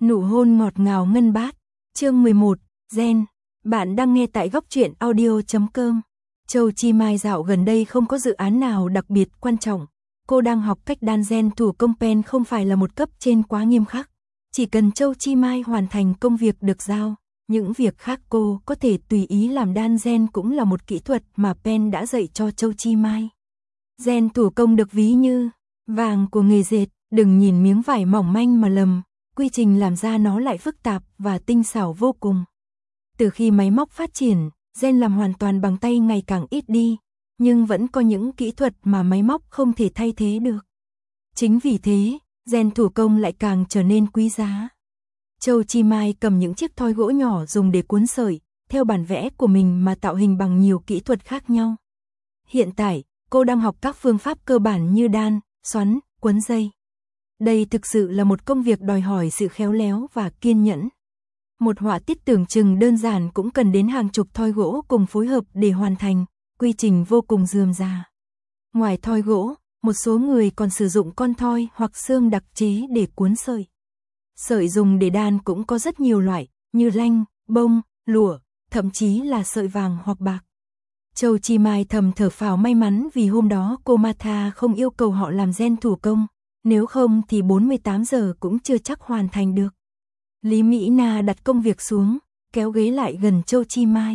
Nụ hôn ngọt ngào ngân bát. Chương 11, Gen. Bạn đang nghe tại góc truyện audio.com. Châu Chi Mai dạo gần đây không có dự án nào đặc biệt quan trọng. Cô đang học cách đan gen thủ công pen không phải là một cấp trên quá nghiêm khắc. Chỉ cần Châu Chi Mai hoàn thành công việc được giao, những việc khác cô có thể tùy ý làm. Đan gen cũng là một kỹ thuật mà pen đã dạy cho Châu Chi Mai. Gen thủ công được ví như vàng của nghề dệt, đừng nhìn miếng vải mỏng manh mà lầm. Quy trình làm ra nó lại phức tạp và tinh xảo vô cùng. Từ khi máy móc phát triển, gen làm hoàn toàn bằng tay ngày càng ít đi, nhưng vẫn có những kỹ thuật mà máy móc không thể thay thế được. Chính vì thế, gen thủ công lại càng trở nên quý giá. Châu Chi Mai cầm những chiếc thoi gỗ nhỏ dùng để cuốn sợi, theo bản vẽ của mình mà tạo hình bằng nhiều kỹ thuật khác nhau. Hiện tại, cô đang học các phương pháp cơ bản như đan, xoắn, quấn dây. Đây thực sự là một công việc đòi hỏi sự khéo léo và kiên nhẫn. Một họa tiết tưởng chừng đơn giản cũng cần đến hàng chục thoi gỗ cùng phối hợp để hoàn thành, quy trình vô cùng rườm rà. Ngoài thoi gỗ, một số người còn sử dụng con thoi hoặc xương đặc chế để cuốn sợi. Sợi dùng để đan cũng có rất nhiều loại, như lanh, bông, lụa, thậm chí là sợi vàng hoặc bạc. Châu Chi Mai thầm thở phào may mắn vì hôm đó cô Martha không yêu cầu họ làm gen thủ công. Nếu không thì 48 giờ cũng chưa chắc hoàn thành được. Lý Mỹ Na đặt công việc xuống, kéo ghế lại gần Châu Chi Mai.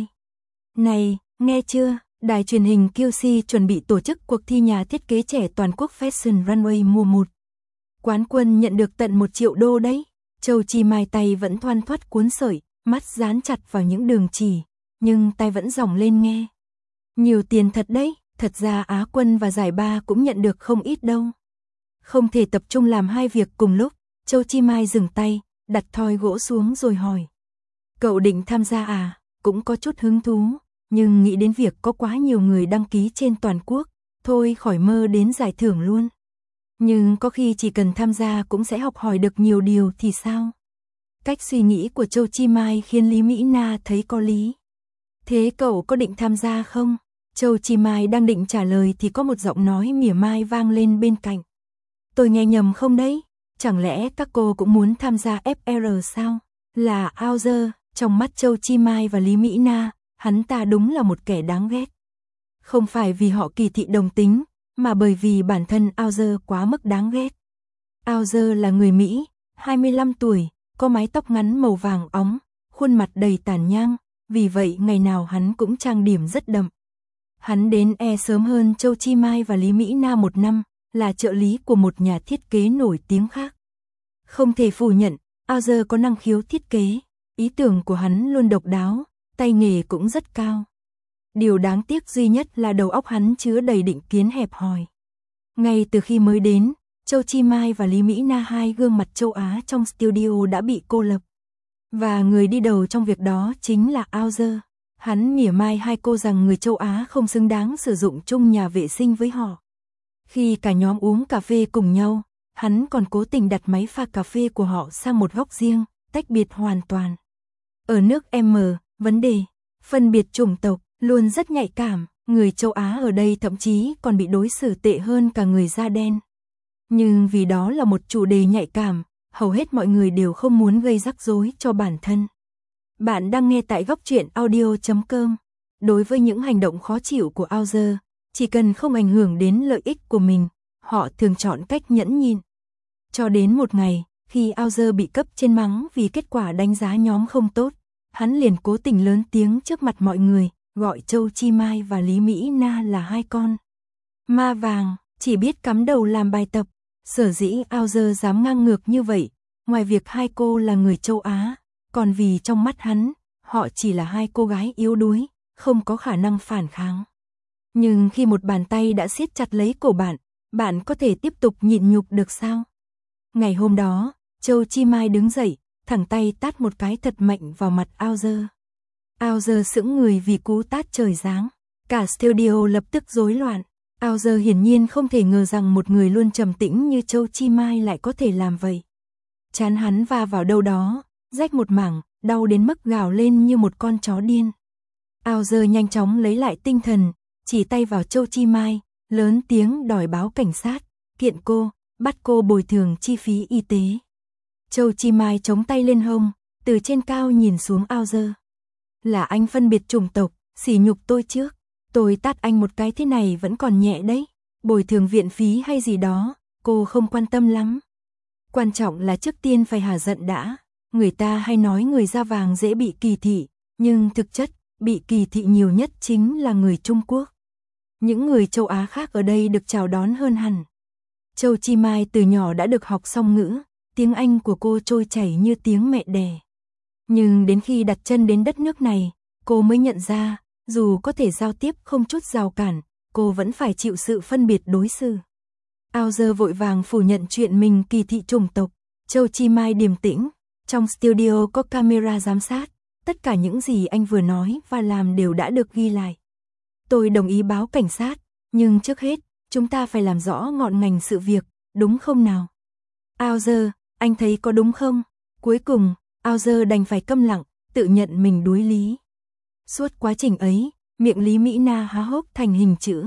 Này, nghe chưa, đài truyền hình QC chuẩn bị tổ chức cuộc thi nhà thiết kế trẻ toàn quốc Fashion Runway mùa 1. Quán quân nhận được tận 1 triệu đô đấy. Châu Chi Mai tay vẫn thoăn thoắt cuốn sợi, mắt dán chặt vào những đường chỉ, nhưng tay vẫn giỏng lên nghe. Nhiều tiền thật đấy, thật ra Á quân và giải ba cũng nhận được không ít đâu. Không thể tập trung làm hai việc cùng lúc, Châu Chi Mai dừng tay, đặt thoi gỗ xuống rồi hỏi. Cậu định tham gia à? Cũng có chút hứng thú, nhưng nghĩ đến việc có quá nhiều người đăng ký trên toàn quốc, thôi khỏi mơ đến giải thưởng luôn. Nhưng có khi chỉ cần tham gia cũng sẽ học hỏi được nhiều điều thì sao? Cách suy nghĩ của Châu Chi Mai khiến Lý Mỹ Na thấy có lý. Thế cậu có định tham gia không? Châu Chi Mai đang định trả lời thì có một giọng nói mỉa mai vang lên bên cạnh. Tôi nghe nhầm không đấy? Chẳng lẽ các cô cũng muốn tham gia FR sao? Là Outzer, trong mắt Châu Chi Mai và Lý Mỹ Na, hắn ta đúng là một kẻ đáng ghét. Không phải vì họ kỳ thị đồng tính, mà bởi vì bản thân Outzer quá mức đáng ghét. Outzer là người Mỹ, 25 tuổi, có mái tóc ngắn màu vàng óng, khuôn mặt đầy tàn nhang, vì vậy ngày nào hắn cũng trang điểm rất đậm. Hắn đến sớm hơn Châu Chi Mai và Lý Mỹ Na 1 năm. Là trợ lý của một nhà thiết kế nổi tiếng khác. Không thể phủ nhận, Outzer có năng khiếu thiết kế, ý tưởng của hắn luôn độc đáo, tay nghề cũng rất cao. Điều đáng tiếc duy nhất là đầu óc hắn chứa đầy định kiến hẹp hòi. Ngay từ khi mới đến, Châu Chi Mai và Lý Mỹ Na, hai gương mặt châu Á trong studio đã bị cô lập. Và người đi đầu trong việc đó chính là Outzer. Hắn mỉa mai hai cô rằng người châu Á không xứng đáng sử dụng chung nhà vệ sinh với họ. Khi cả nhóm uống cà phê cùng nhau, hắn còn cố tình đặt máy pha cà phê của họ sang một góc riêng, tách biệt hoàn toàn. Ở nước M, vấn đề phân biệt chủng tộc luôn rất nhạy cảm, người châu Á ở đây thậm chí còn bị đối xử tệ hơn cả người da đen. Nhưng vì đó là một chủ đề nhạy cảm, hầu hết mọi người đều không muốn gây rắc rối cho bản thân. Bạn đang nghe tại góc truyện audio.com. Đối với những hành động khó chịu của Outzer, chỉ cần không ảnh hưởng đến lợi ích của mình, họ thường chọn cách nhẫn nhịn. Cho đến một ngày, khi Outzer bị cấp trên mắng vì kết quả đánh giá nhóm không tốt, hắn liền cố tình lớn tiếng trước mặt mọi người, gọi Châu Chi Mai và Lý Mỹ Na là hai con ma vàng, chỉ biết cắm đầu làm bài tập. Sở dĩ Outzer dám ngang ngược như vậy, ngoài việc hai cô là người châu Á, còn vì trong mắt hắn, họ chỉ là hai cô gái yếu đuối, không có khả năng phản kháng. Nhưng khi một bàn tay đã siết chặt lấy cổ bạn, bạn có thể tiếp tục nhịn nhục được sao? Ngày hôm đó, Châu Chi Mai đứng dậy, thẳng tay tát một cái thật mạnh vào mặt Outzer. Outzer sững người vì cú tát trời giáng. Cả studio lập tức rối loạn. Outzer hiển nhiên không thể ngờ rằng một người luôn trầm tĩnh như Châu Chi Mai lại có thể làm vậy. Trán hắn va vào đâu đó, rách một mảng, đau đến mức gào lên như một con chó điên. Outzer nhanh chóng lấy lại tinh thần, chỉ tay vào Châu Chi Mai, lớn tiếng đòi báo cảnh sát, kiện cô, bắt cô bồi thường chi phí y tế. Châu Chi Mai chống tay lên hông, từ trên cao nhìn xuống Ao Dơ. Là anh phân biệt chủng tộc, sỉ nhục tôi trước. Tôi tát anh một cái thế này vẫn còn nhẹ đấy. Bồi thường viện phí hay gì đó, cô không quan tâm lắm. Quan trọng là trước tiên phải hả giận đã. Người ta hay nói người da vàng dễ bị kỳ thị, nhưng thực chất, bị kỳ thị nhiều nhất chính là người Trung Quốc. Những người châu Á khác ở đây được chào đón hơn hẳn. Châu Chi Mai từ nhỏ đã được học song ngữ, tiếng Anh của cô trôi chảy như tiếng mẹ đẻ. Nhưng đến khi đặt chân đến đất nước này, cô mới nhận ra, dù có thể giao tiếp không chút rào cản, cô vẫn phải chịu sự phân biệt đối xử. Ao Dơ vội vàng phủ nhận chuyện mình kỳ thị chủng tộc. Châu Chi Mai điềm tĩnh, trong studio có camera giám sát, tất cả những gì anh vừa nói và làm đều đã được ghi lại. Tôi đồng ý báo cảnh sát, nhưng trước hết, chúng ta phải làm rõ ngọn ngành sự việc, đúng không nào? Ao Dơ, anh thấy có đúng không? Cuối cùng, Ao Dơ đành phải câm lặng, tự nhận mình đuối lý. Suốt quá trình ấy, miệng Lý Mỹ Na há hốc thành hình chữ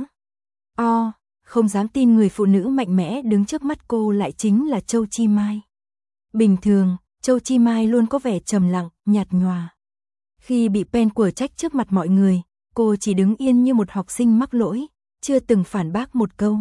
O, không dám tin người phụ nữ mạnh mẽ đứng trước mắt cô lại chính là Châu Chi Mai. Bình thường, Châu Chi Mai luôn có vẻ trầm lặng, nhạt nhòa. Khi bị Pen quở trách trước mặt mọi người, cô chỉ đứng yên như một học sinh mắc lỗi, chưa từng phản bác một câu.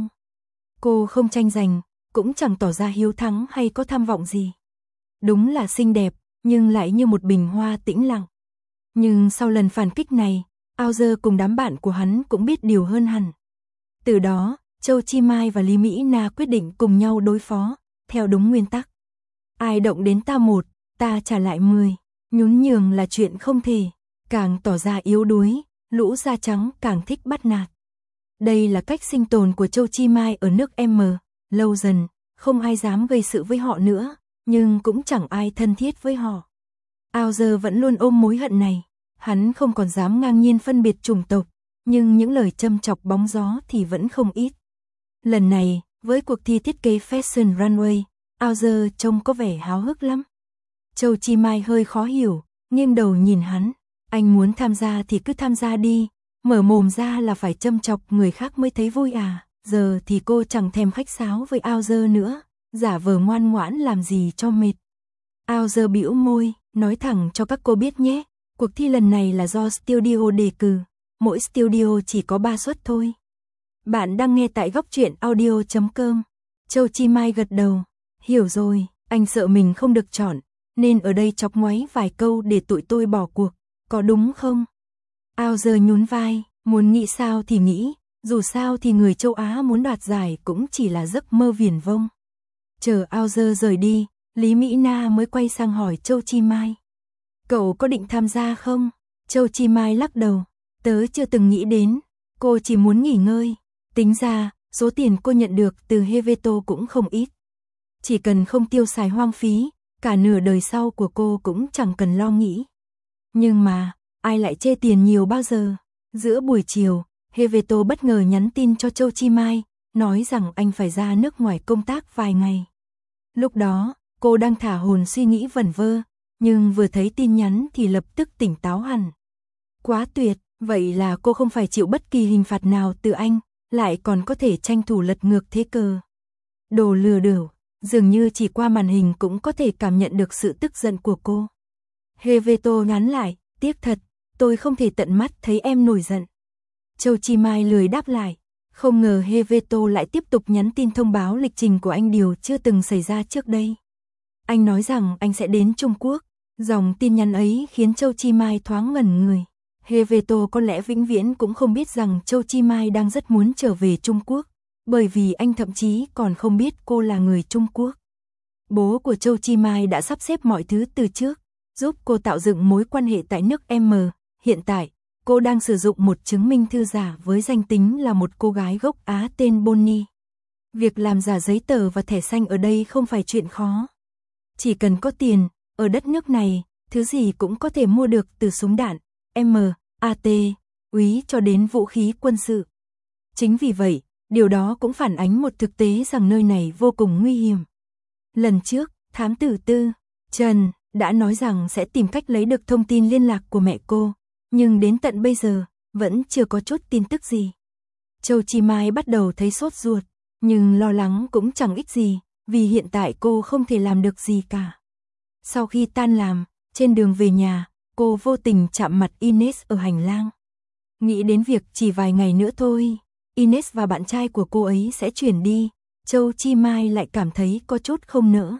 Cô không tranh giành, cũng chẳng tỏ ra hiếu thắng hay có tham vọng gì. Đúng là xinh đẹp, nhưng lại như một bình hoa tĩnh lặng. Nhưng sau lần phản kích này, Ao Dơ cùng đám bạn của hắn cũng biết điều hơn hẳn. Từ đó, Châu Chi Mai và Lý Mỹ Na quyết định cùng nhau đối phó, theo đúng nguyên tắc. Ai động đến ta một, ta trả lại 10. Nhún nhường là chuyện không thể, càng tỏ ra yếu đuối, lũ da trắng càng thích bắt nạt. Đây là cách sinh tồn của Châu Chi Mai ở nước M, lâu dần, không ai dám gây sự với họ nữa, nhưng cũng chẳng ai thân thiết với họ. Ao Dơ vẫn luôn ôm mối hận này, hắn không còn dám ngang nhiên phân biệt chủng tộc, nhưng những lời châm chọc bóng gió thì vẫn không ít. Lần này, với cuộc thi thiết kế Fashion Runway, Ao Dơ trông có vẻ háo hức lắm. Châu Chi Mai hơi khó hiểu, nghiêng đầu nhìn hắn, anh muốn tham gia thì cứ tham gia đi, mở mồm ra là phải châm chọc người khác mới thấy vui à. Giờ thì cô chẳng thèm khách sáo với Ao Dơ nữa, giả vờ ngoan ngoãn làm gì cho mệt. Ao Dơ bĩu môi, nói thẳng cho các cô biết nhé, cuộc thi lần này là do studio đề cử, mỗi studio chỉ có 3 suất thôi. Bạn đang nghe tại góc truyện audio.com. Châu Chi Mai gật đầu, hiểu rồi, anh sợ mình không được chọn, nên ở đây chọc ngoáy vài câu để tụi tôi bỏ cuộc, có đúng không? Ao Dơ nhún vai, muốn nghĩ sao thì nghĩ, dù sao thì người châu Á muốn đoạt giải cũng chỉ là giấc mơ viển vông. Chờ Ao Dơ rời đi, Lý Mỹ Na mới quay sang hỏi Châu Chi Mai. Cậu có định tham gia không? Châu Chi Mai lắc đầu, tớ chưa từng nghĩ đến, cô chỉ muốn nghỉ ngơi. Tính ra, số tiền cô nhận được từ Heveto cũng không ít. Chỉ cần không tiêu xài hoang phí, cả nửa đời sau của cô cũng chẳng cần lo nghĩ. Nhưng mà, ai lại chê tiền nhiều bao giờ? Giữa buổi chiều, Heveto bất ngờ nhắn tin cho Châu Chi Mai, nói rằng anh phải ra nước ngoài công tác vài ngày. Lúc đó, cô đang thả hồn suy nghĩ vẩn vơ, nhưng vừa thấy tin nhắn thì lập tức tỉnh táo hẳn. Quá tuyệt, vậy là cô không phải chịu bất kỳ hình phạt nào từ anh, lại còn có thể tranh thủ lật ngược thế cờ. Đồ lừa đảo, dường như chỉ qua màn hình cũng có thể cảm nhận được sự tức giận của cô. Heveto nhắn lại, tiếc thật, tôi không thể tận mắt thấy em nổi giận. Châu Chi Mai lười đáp lại, không ngờ Heveto lại tiếp tục nhắn tin thông báo lịch trình của anh điều chưa từng xảy ra trước đây. Anh nói rằng anh sẽ đến Trung Quốc, dòng tin nhắn ấy khiến Châu Chi Mai thoáng ngẩn người. Heveto có lẽ vĩnh viễn cũng không biết rằng Châu Chi Mai đang rất muốn trở về Trung Quốc, bởi vì anh thậm chí còn không biết cô là người Trung Quốc. Bố của Châu Chi Mai đã sắp xếp mọi thứ từ trước, giúp cô tạo dựng mối quan hệ tại nước M. Hiện tại, cô đang sử dụng một chứng minh thư giả với danh tính là một cô gái gốc Á tên Bonnie. Việc làm giả giấy tờ và thẻ xanh ở đây không phải chuyện khó. Chỉ cần có tiền, ở đất nước này, thứ gì cũng có thể mua được từ súng đạn, MAT, úy cho đến vũ khí quân sự. Chính vì vậy, điều đó cũng phản ánh một thực tế rằng nơi này vô cùng nguy hiểm. Lần trước, thám tử tư, Trần, đã nói rằng sẽ tìm cách lấy được thông tin liên lạc của mẹ cô, nhưng đến tận bây giờ, vẫn chưa có chút tin tức gì. Châu Chi Mai bắt đầu thấy sốt ruột, nhưng lo lắng cũng chẳng ích gì, vì hiện tại cô không thể làm được gì cả. Sau khi tan làm, trên đường về nhà, cô vô tình chạm mặt Ines ở hành lang. Nghĩ đến việc chỉ vài ngày nữa thôi, Ines và bạn trai của cô ấy sẽ chuyển đi, Châu Chi Mai lại cảm thấy có chút không nỡ.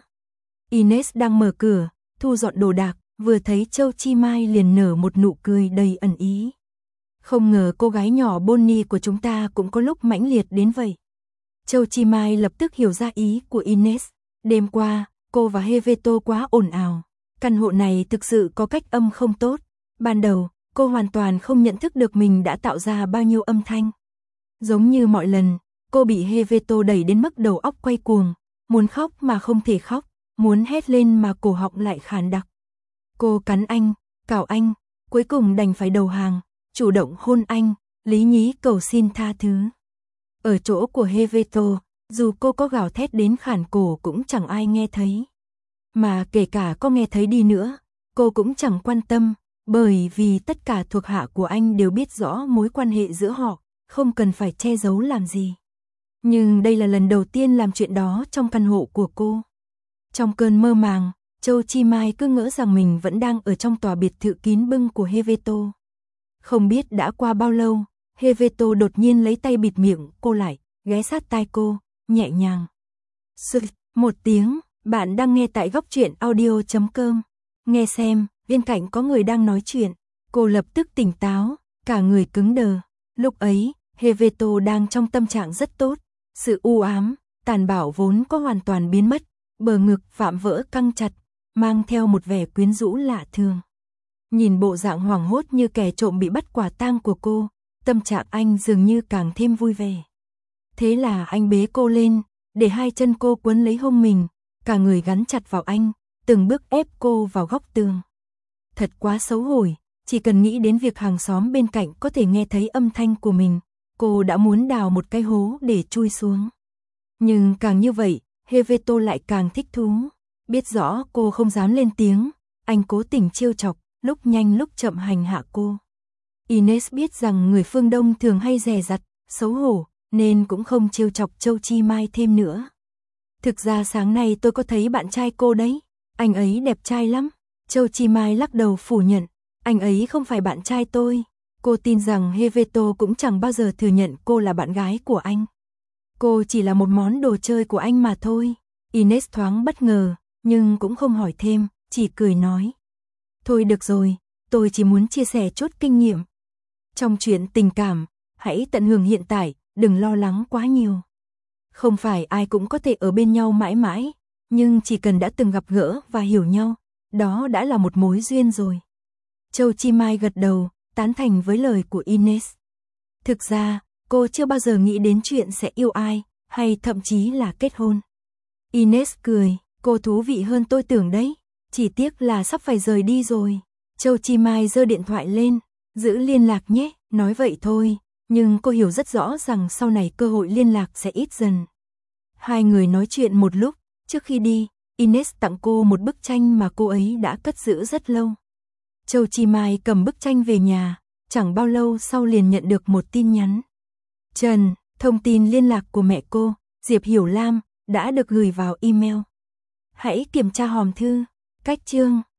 Ines đang mở cửa, thu dọn đồ đạc, vừa thấy Châu Chi Mai liền nở một nụ cười đầy ẩn ý. Không ngờ cô gái nhỏ Bonnie của chúng ta cũng có lúc mãnh liệt đến vậy. Châu Chi Mai lập tức hiểu ra ý của Ines. Đêm qua, cô và Heveto quá ồn ào. Căn hộ này thực sự có cách âm không tốt. Ban đầu, cô hoàn toàn không nhận thức được mình đã tạo ra bao nhiêu âm thanh. Giống như mọi lần, cô bị Heveto đẩy đến mức đầu óc quay cuồng. Muốn khóc mà không thể khóc, muốn hét lên mà cổ họng lại khàn đặc. Cô cắn anh, cào anh, cuối cùng đành phải đầu hàng, chủ động hôn anh, lý nhí cầu xin tha thứ. Ở chỗ của Heveto, dù cô có gào thét đến khản cổ cũng chẳng ai nghe thấy. Mà kể cả có nghe thấy đi nữa, cô cũng chẳng quan tâm, bởi vì tất cả thuộc hạ của anh đều biết rõ mối quan hệ giữa họ, không cần phải che giấu làm gì. Nhưng đây là lần đầu tiên làm chuyện đó trong căn hộ của cô. Trong cơn mơ màng, Châu Chi Mai cứ ngỡ rằng mình vẫn đang ở trong tòa biệt thự kín bưng của Heveto. Không biết đã qua bao lâu, Heveto đột nhiên lấy tay bịt miệng cô lại, ghé sát tai cô, nhẹ nhàng. Sực, một tiếng, bạn đang nghe tại góc truyện audio.com. Nghe xem, bên cạnh có người đang nói chuyện. Cô lập tức tỉnh táo, cả người cứng đờ. Lúc ấy, Heveto đang trong tâm trạng rất tốt. Sự u ám, tàn bạo vốn có hoàn toàn biến mất. Bờ ngực vạm vỡ căng chặt, mang theo một vẻ quyến rũ lạ thường. Nhìn bộ dạng hoảng hốt như kẻ trộm bị bắt quả tang của cô, tâm trạng anh dường như càng thêm vui vẻ. Thế là anh bế cô lên, để hai chân cô quấn lấy hông mình, cả người gắn chặt vào anh, từng bước ép cô vào góc tường. Thật quá xấu hổ, chỉ cần nghĩ đến việc hàng xóm bên cạnh có thể nghe thấy âm thanh của mình, cô đã muốn đào một cái hố để chui xuống. Nhưng càng như vậy, Heveto lại càng thích thú. Biết rõ cô không dám lên tiếng, anh cố tình trêu chọc, lúc nhanh lúc chậm hành hạ cô. Ines biết rằng người phương Đông thường hay dè dặt, xấu hổ, nên cũng không trêu chọc Châu Chi Mai thêm nữa. Thực ra sáng nay tôi có thấy bạn trai cô đấy, anh ấy đẹp trai lắm. Châu Chi Mai lắc đầu phủ nhận, anh ấy không phải bạn trai tôi. Cô tin rằng Heveto cũng chẳng bao giờ thừa nhận cô là bạn gái của anh. Cô chỉ là một món đồ chơi của anh mà thôi. Ines thoáng bất ngờ, nhưng cũng không hỏi thêm, chỉ cười nói. Thôi được rồi, tôi chỉ muốn chia sẻ chút kinh nghiệm. Trong chuyện tình cảm, hãy tận hưởng hiện tại, đừng lo lắng quá nhiều. Không phải ai cũng có thể ở bên nhau mãi mãi, nhưng chỉ cần đã từng gặp gỡ và hiểu nhau, đó đã là một mối duyên rồi. Châu Chi Mai gật đầu, tán thành với lời của Ines. Thực ra, cô chưa bao giờ nghĩ đến chuyện sẽ yêu ai, hay thậm chí là kết hôn. Ines cười, cô thú vị hơn tôi tưởng đấy, chỉ tiếc là sắp phải rời đi rồi. Châu Chi Mai giơ điện thoại lên, giữ liên lạc nhé, nói vậy thôi, nhưng cô hiểu rất rõ rằng sau này cơ hội liên lạc sẽ ít dần. Hai người nói chuyện một lúc, trước khi đi, Ines tặng cô một bức tranh mà cô ấy đã cất giữ rất lâu. Châu Chi Mai cầm bức tranh về nhà, chẳng bao lâu sau liền nhận được một tin nhắn. Trần, thông tin liên lạc của mẹ cô, Diệp Hiểu Lam, đã được gửi vào email. Hãy kiểm tra hòm thư. Cách chương